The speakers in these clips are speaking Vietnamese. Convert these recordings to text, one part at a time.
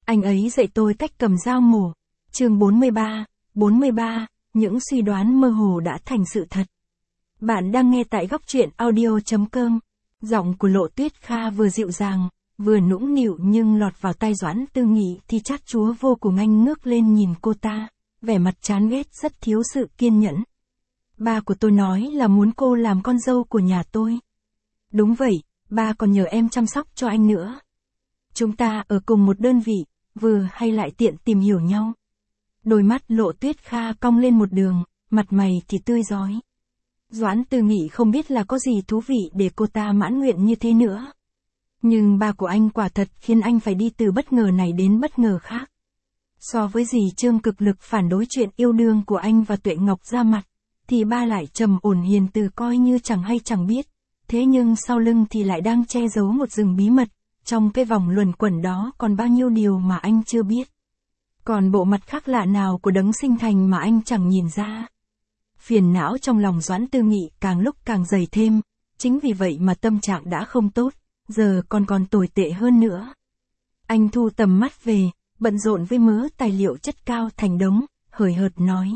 Anh ấy dạy tôi cách cầm dao mổ. Chương 43, những suy đoán mơ hồ đã thành sự thật. Bạn đang nghe tại góc truyện audio.com. Giọng của Lộ Tuyết Kha vừa dịu dàng, vừa nũng nịu nhưng lọt vào tai Doãn Tư Nghị thì chát chúa vô cùng. Anh ngước lên nhìn cô ta, vẻ mặt chán ghét rất thiếu sự kiên nhẫn. Ba của tôi nói là muốn cô làm con dâu của nhà tôi. Đúng vậy, ba còn nhờ em chăm sóc cho anh nữa. Chúng ta ở cùng một đơn vị, vừa hay lại tiện tìm hiểu nhau. Đôi mắt Lộ Tuyết Kha cong lên một đường, mặt mày thì tươi rói. Doãn Tư Nghị không biết là có gì thú vị để cô ta mãn nguyện như thế nữa. Nhưng ba của anh quả thật khiến anh phải đi từ bất ngờ này đến bất ngờ khác. So với dì Trương cực lực phản đối chuyện yêu đương của anh và Tuệ Ngọc ra mặt, thì ba lại trầm ổn hiền từ coi như chẳng hay chẳng biết. Thế nhưng sau lưng thì lại đang che giấu một rừng bí mật, trong cái vòng luẩn quẩn đó còn bao nhiêu điều mà anh chưa biết. Còn bộ mặt khác lạ nào của đấng sinh thành mà anh chẳng nhìn ra. Phiền não trong lòng Doãn Tư Nghị càng lúc càng dày thêm, chính vì vậy mà tâm trạng đã không tốt, giờ còn tồi tệ hơn nữa. Anh thu tầm mắt về, bận rộn với mớ tài liệu chất cao thành đống, hời hợt nói.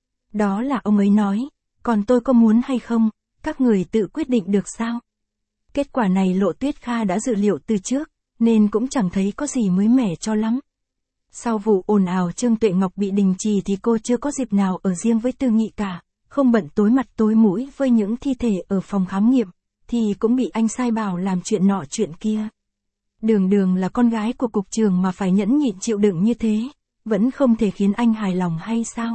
Đó là ông ấy nói, còn tôi có muốn hay không, các người tự quyết định được sao? Kết quả này Lộ Tuyết Kha đã dự liệu từ trước, nên cũng chẳng thấy có gì mới mẻ cho lắm. Sau vụ ồn ào Trương Tuệ Ngọc bị đình chỉ thì cô chưa có dịp nào ở riêng với Tư Nghị cả, không bận tối mặt tối mũi với những thi thể ở phòng khám nghiệm, thì cũng bị anh sai bảo làm chuyện nọ chuyện kia. Đường là con gái của cục trưởng mà phải nhẫn nhịn chịu đựng như thế, vẫn không thể khiến anh hài lòng hay sao?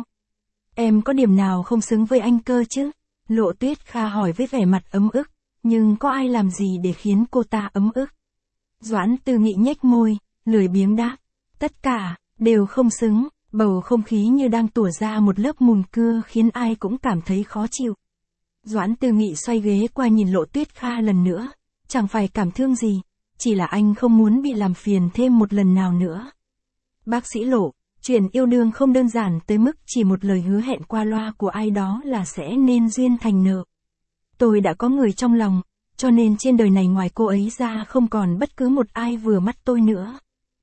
Em có điểm nào không xứng với anh cơ chứ? Lộ Tuyết Kha hỏi với vẻ mặt ấm ức, nhưng có ai làm gì để khiến cô ta ấm ức? Doãn Tư Nghị nhếch môi, lười biếng đáp, tất cả đều không xứng. Bầu không khí như đang tủa ra một lớp mùn cưa khiến ai cũng cảm thấy khó chịu. Doãn Tư Nghị xoay ghế qua nhìn Lộ Tuyết Kha lần nữa, chẳng phải cảm thương gì, chỉ là anh không muốn bị làm phiền thêm một lần nào nữa. Bác sĩ Lộ, chuyện yêu đương không đơn giản tới mức chỉ một lời hứa hẹn qua loa của ai đó là sẽ nên duyên thành nợ. Tôi đã có người trong lòng, cho nên trên đời này ngoài cô ấy ra không còn bất cứ một ai vừa mắt tôi nữa.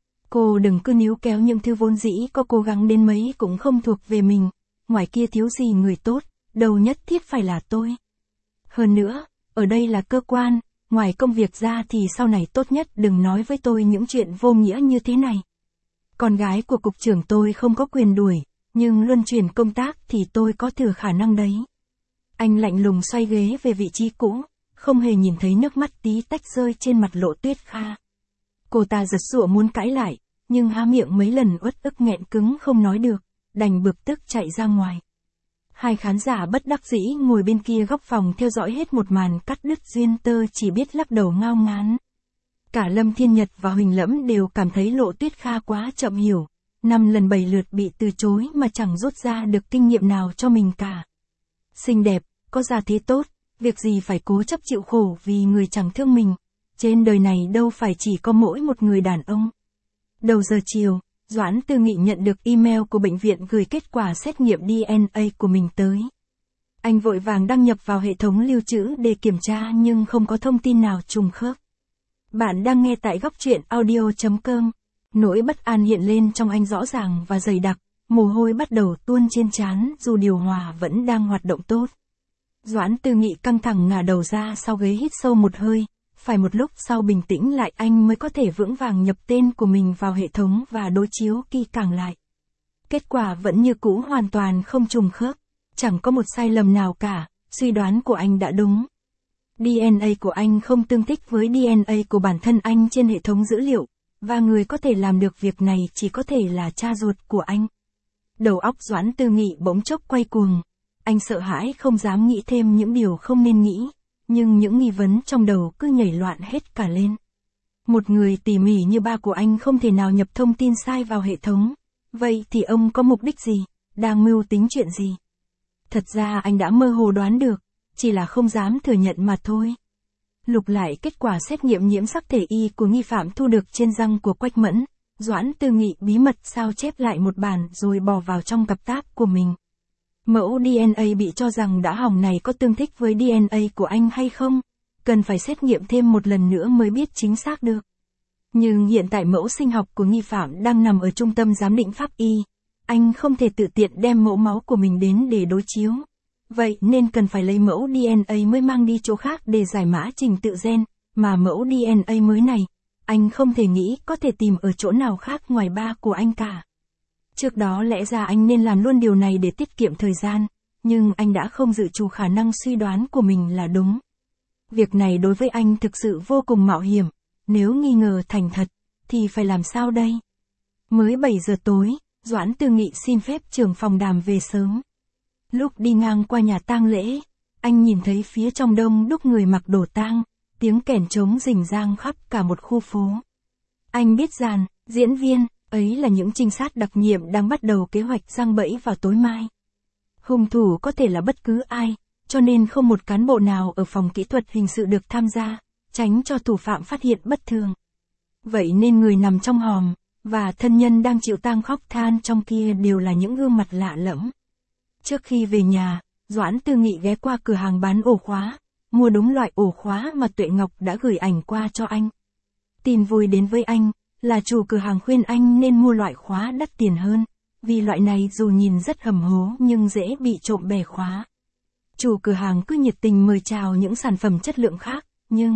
Cô đừng cứ níu kéo những thứ vốn dĩ có cố gắng đến mấy cũng không thuộc về mình, ngoài kia thiếu gì người tốt, đâu nhất thiết phải là tôi. Hơn nữa, ở đây là cơ quan, ngoài công việc ra thì sau này tốt nhất đừng nói với tôi những chuyện vô nghĩa như thế này. Con gái của cục trưởng tôi không có quyền đuổi, nhưng luân chuyển công tác thì tôi có thừa khả năng đấy. Anh lạnh lùng xoay ghế về vị trí cũ, không hề nhìn thấy nước mắt tí tách rơi trên mặt Lộ Tuyết Kha. Cô ta giật giụa muốn cãi lại, nhưng há miệng mấy lần uất ức nghẹn cứng không nói được, đành bực tức chạy ra ngoài. Hai khán giả bất đắc dĩ ngồi bên kia góc phòng theo dõi hết một màn cắt đứt duyên tơ chỉ biết lắc đầu ngao ngán. Cả Lâm Thiên Nhật và Huỳnh Lẫm đều cảm thấy Lộ Tuyết Kha quá chậm hiểu, 5 lần 7 lượt bị từ chối mà chẳng rút ra được kinh nghiệm nào cho mình cả. Xinh đẹp, có gia thế tốt, việc gì phải cố chấp chịu khổ vì người chẳng thương mình. Trên đời này đâu phải chỉ có mỗi một người đàn ông. Đầu giờ chiều, Doãn Tư Nghị nhận được email của bệnh viện gửi kết quả xét nghiệm DNA của mình tới. Anh vội vàng đăng nhập vào hệ thống lưu trữ để kiểm tra nhưng không có thông tin nào trùng khớp. Bạn đang nghe tại góc truyện audio.com. Nỗi bất an hiện lên trong anh rõ ràng và dày đặc, mồ hôi bắt đầu tuôn trên trán dù điều hòa vẫn đang hoạt động tốt. Doãn Tư Nghị căng thẳng ngả đầu ra sau ghế hít sâu một hơi. Phải một lúc sau bình tĩnh lại anh mới có thể vững vàng nhập tên của mình vào hệ thống và đối chiếu kỹ càng lại. Kết quả vẫn như cũ, hoàn toàn không trùng khớp, chẳng có một sai lầm nào cả, suy đoán của anh đã đúng. DNA của anh không tương thích với DNA của bản thân anh trên hệ thống dữ liệu, và người có thể làm được việc này chỉ có thể là cha ruột của anh. Đầu óc Doãn Tư Nghị bỗng chốc quay cuồng, anh sợ hãi không dám nghĩ thêm những điều không nên nghĩ. Nhưng những nghi vấn trong đầu cứ nhảy loạn hết cả lên. Một người tỉ mỉ như ba của anh không thể nào nhập thông tin sai vào hệ thống. Vậy thì ông có mục đích gì, đang mưu tính chuyện gì? Thật ra anh đã mơ hồ đoán được, chỉ là không dám thừa nhận mà thôi. Lục lại kết quả xét nghiệm nhiễm sắc thể y của nghi phạm thu được trên răng của Quách Mẫn, Doãn Tư Nghị bí mật sao chép lại một bản rồi bỏ vào trong cặp táp của mình. Mẫu DNA bị cho rằng đã hỏng này có tương thích với DNA của anh hay không? Cần phải xét nghiệm thêm một lần nữa mới biết chính xác được. Nhưng hiện tại mẫu sinh học của nghi phạm đang nằm ở trung tâm giám định pháp y. Anh không thể tự tiện đem mẫu máu của mình đến để đối chiếu. Vậy nên cần phải lấy mẫu DNA mới mang đi chỗ khác để giải mã trình tự gen, mà mẫu DNA mới này, anh không thể nghĩ có thể tìm ở chỗ nào khác ngoài ba của anh cả. Trước đó lẽ ra anh nên làm luôn điều này để tiết kiệm thời gian, nhưng anh đã không dự trù khả năng suy đoán của mình là đúng. Việc này đối với anh thực sự vô cùng mạo hiểm, nếu nghi ngờ thành thật, thì phải làm sao đây? Mới 7 giờ tối, Doãn Tư Nghị xin phép trưởng phòng Đàm về sớm. Lúc đi ngang qua nhà tang lễ, anh nhìn thấy phía trong đông đúc người mặc đồ tang, tiếng kèn trống rình rang khắp cả một khu phố. Anh biết dàn, diễn viên, ấy là những trinh sát đặc nhiệm đang bắt đầu kế hoạch giăng bẫy vào tối mai. Hung thủ có thể là bất cứ ai, cho nên không một cán bộ nào ở phòng kỹ thuật hình sự được tham gia, tránh cho thủ phạm phát hiện bất thường. Vậy nên người nằm trong hòm, và thân nhân đang chịu tang khóc than trong kia đều là những gương mặt lạ lẫm. Trước khi về nhà, Doãn Tư Nghị ghé qua cửa hàng bán ổ khóa, mua đúng loại ổ khóa mà Tuệ Ngọc đã gửi ảnh qua cho anh. Tin vui đến với anh, là chủ cửa hàng khuyên anh nên mua loại khóa đắt tiền hơn, vì loại này dù nhìn rất hầm hố nhưng dễ bị trộm bẻ khóa. Chủ cửa hàng cứ nhiệt tình mời chào những sản phẩm chất lượng khác, nhưng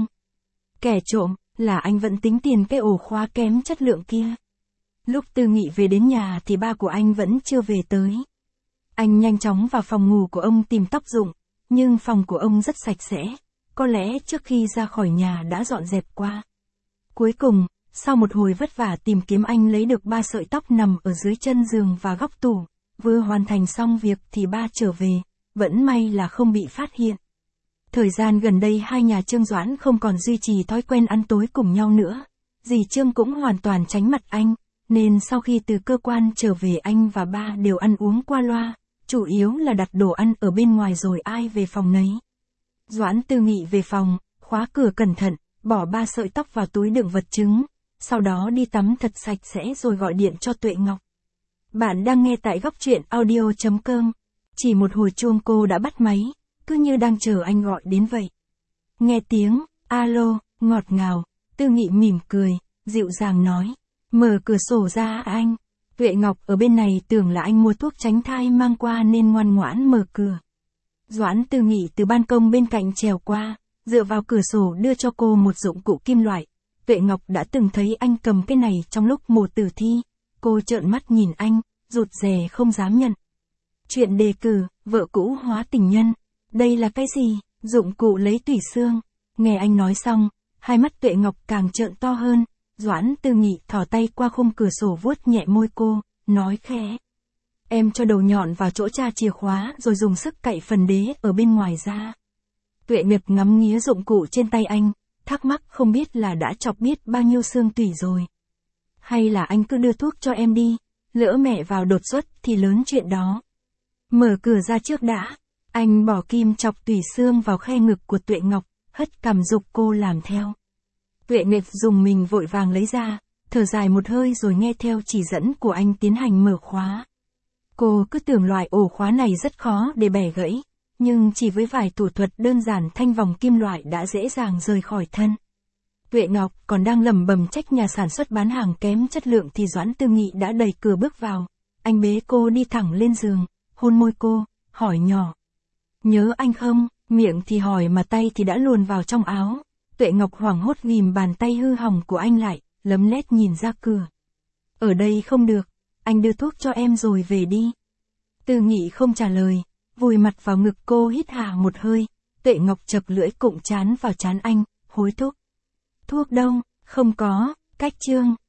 kẻ trộm là anh vẫn tính tiền cái ổ khóa kém chất lượng kia. Lúc Tư Nghị về đến nhà thì ba của anh vẫn chưa về tới. Anh nhanh chóng vào phòng ngủ của ông tìm tóc dụng, nhưng phòng của ông rất sạch sẽ, có lẽ trước khi ra khỏi nhà đã dọn dẹp qua. Cuối cùng, sau một hồi vất vả tìm kiếm anh lấy được 3 sợi tóc nằm ở dưới chân giường và góc tủ, vừa hoàn thành xong việc thì ba trở về, vẫn may là không bị phát hiện. Thời gian gần đây hai nhà Trương Doãn không còn duy trì thói quen ăn tối cùng nhau nữa, dì Trương cũng hoàn toàn tránh mặt anh, nên sau khi từ cơ quan trở về anh và ba đều ăn uống qua loa, chủ yếu là đặt đồ ăn ở bên ngoài rồi ai về phòng nấy. Doãn Tư Nghị về phòng, khóa cửa cẩn thận, bỏ 3 sợi tóc vào túi đựng vật chứng, sau đó đi tắm thật sạch sẽ rồi gọi điện cho Tuệ Ngọc. Bạn đang nghe tại góc truyện audio.com. Chỉ một hồi chuông cô đã bắt máy, cứ như đang chờ anh gọi đến vậy. Nghe tiếng, alo, ngọt ngào, Tư Nghị mỉm cười, dịu dàng nói, mở cửa sổ ra anh. Tuệ Ngọc ở bên này tưởng là anh mua thuốc tránh thai mang qua nên ngoan ngoãn mở cửa. Doãn Tư Nghị từ ban công bên cạnh trèo qua, dựa vào cửa sổ đưa cho cô một dụng cụ kim loại. Tuệ Ngọc đã từng thấy anh cầm cái này trong lúc mổ tử thi. Cô trợn mắt nhìn anh, rụt rè không dám nhận. Chuyện đề cử, vợ cũ hóa tình nhân. Đây là cái gì? Dụng cụ lấy tủy xương. Nghe anh nói xong, hai mắt Tuệ Ngọc càng trợn to hơn. Doãn Tư Nghị thò tay qua khung cửa sổ vuốt nhẹ môi cô, nói khẽ. Em cho đầu nhọn vào chỗ tra chìa khóa rồi dùng sức cạy phần đế ở bên ngoài ra. Tuệ Ngọc ngắm nghía dụng cụ trên tay anh, thắc mắc không biết là đã chọc biết bao nhiêu xương tủy rồi. Hay là anh cứ đưa thuốc cho em đi, lỡ mẹ vào đột xuất thì lớn chuyện đó. Mở cửa ra trước đã, anh bỏ kim chọc tủy xương vào khe ngực của Tuệ Ngọc, hất cằm giục cô làm theo. Tuệ Ngọc dùng mình vội vàng lấy ra, thở dài một hơi rồi nghe theo chỉ dẫn của anh tiến hành mở khóa. Cô cứ tưởng loại ổ khóa này rất khó để bẻ gãy, nhưng chỉ với vài thủ thuật đơn giản thanh vòng kim loại đã dễ dàng rời khỏi thân. Tuệ Ngọc còn đang lẩm bẩm trách nhà sản xuất bán hàng kém chất lượng thì Doãn Tư Nghị đã đẩy cửa bước vào. Anh bế cô đi thẳng lên giường, hôn môi cô, hỏi nhỏ. Nhớ anh không? Miệng thì hỏi mà tay thì đã luồn vào trong áo. Tuệ Ngọc hoảng hốt ghìm bàn tay hư hỏng của anh lại, lấm lét nhìn ra cửa. Ở đây không được, anh đưa thuốc cho em rồi về đi. Tư Nghị không trả lời, vùi mặt vào ngực cô hít hà một hơi. Tuệ Ngọc chập lưỡi cụm chán vào chán anh, hối thúc. Thuốc đâu? Không có, cách Trương.